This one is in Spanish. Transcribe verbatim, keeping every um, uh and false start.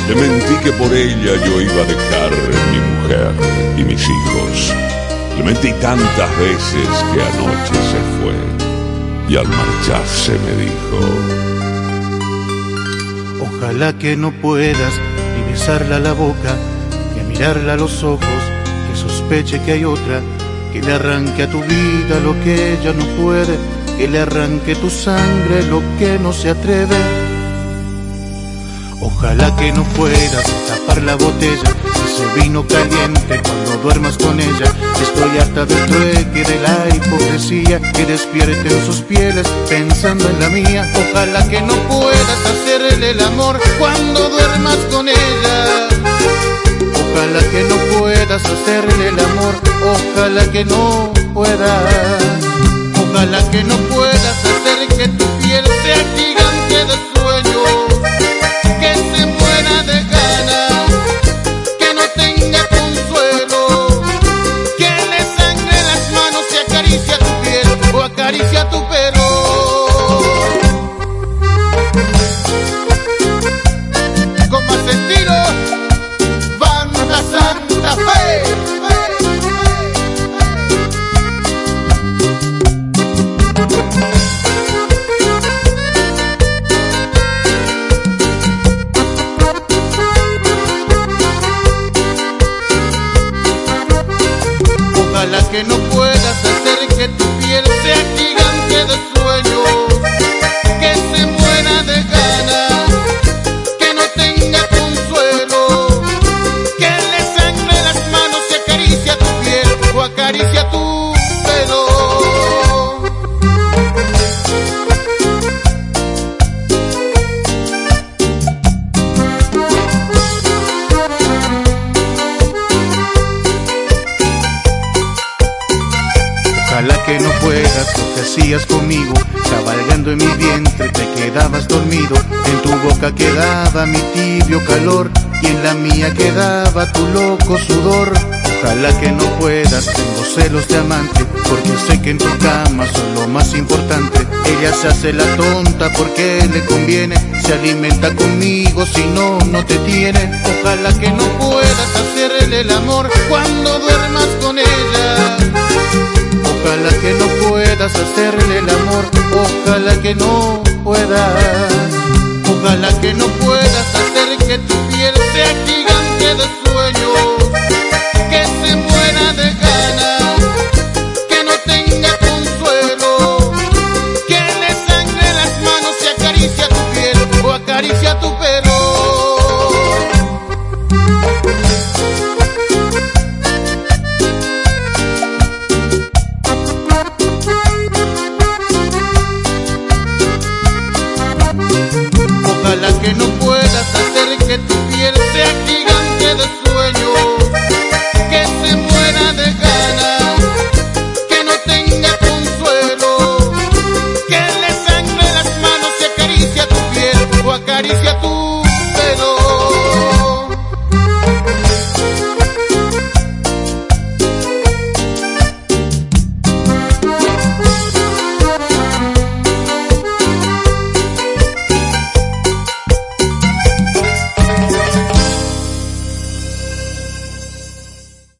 Le mentí que por ella yo iba a dejar mi mujer y mis hijos. Le mentí tantas veces que anoche se fue y al marcharse me dijo: ojalá que no puedas ni besarla a la boca, ni mirarla a los ojos, que sospeche que hay otra, que le arranque a tu vida lo que ella no puede, que le arranque tu sangre lo que no se atreve. Ojalá que no puedas tapar la botella, ese vino caliente cuando duermas con ella. Estoy harta del trueque, de la hipocresía que despierte en sus pieles pensando en la mía. Ojalá que no puedas hacerle el amor cuando duermas con ella. Ojalá que no puedas hacerle el amor, ojalá que no puedas. Ojalá que no puedas hacer que tu piel sea gigante de sueño, que se muera de ganas, que no tenga consuelo, que le sangre las manos y acaricia tu piel o acaricia tu pelo. Con más estilo, Banda Santa Fe. Ojalá que no puedas hacer que tu piel sea gigante de sueño, que se muera de ganas, que no tenga consuelo, que le sangre las manos y acaricia tu piel o acaricia tu pelo. Ojalá que no puedas lo que hacías conmigo, cabalgando en mi vientre te quedabas dormido, en tu boca quedaba mi tibio calor y en la mía quedaba tu loco sudor. Ojalá que no puedas, tengo celos de amante, porque sé que en tu cama son lo más importante. Ella se hace la tonta porque le conviene, se alimenta conmigo, si no, no te tiene. Ojalá que no puedas hacerle el amor cuando duermas con ella. Ojalá que no puedas hacerle el amor, ojalá que no puedas. Ojalá que no puedas hacer que tu piel sea gigante de sueño, que se muera de ganas, que no tenga consuelo, que le sangre las manos y acaricia tu piel o acaricia tu pelo. Ojalá que no puedas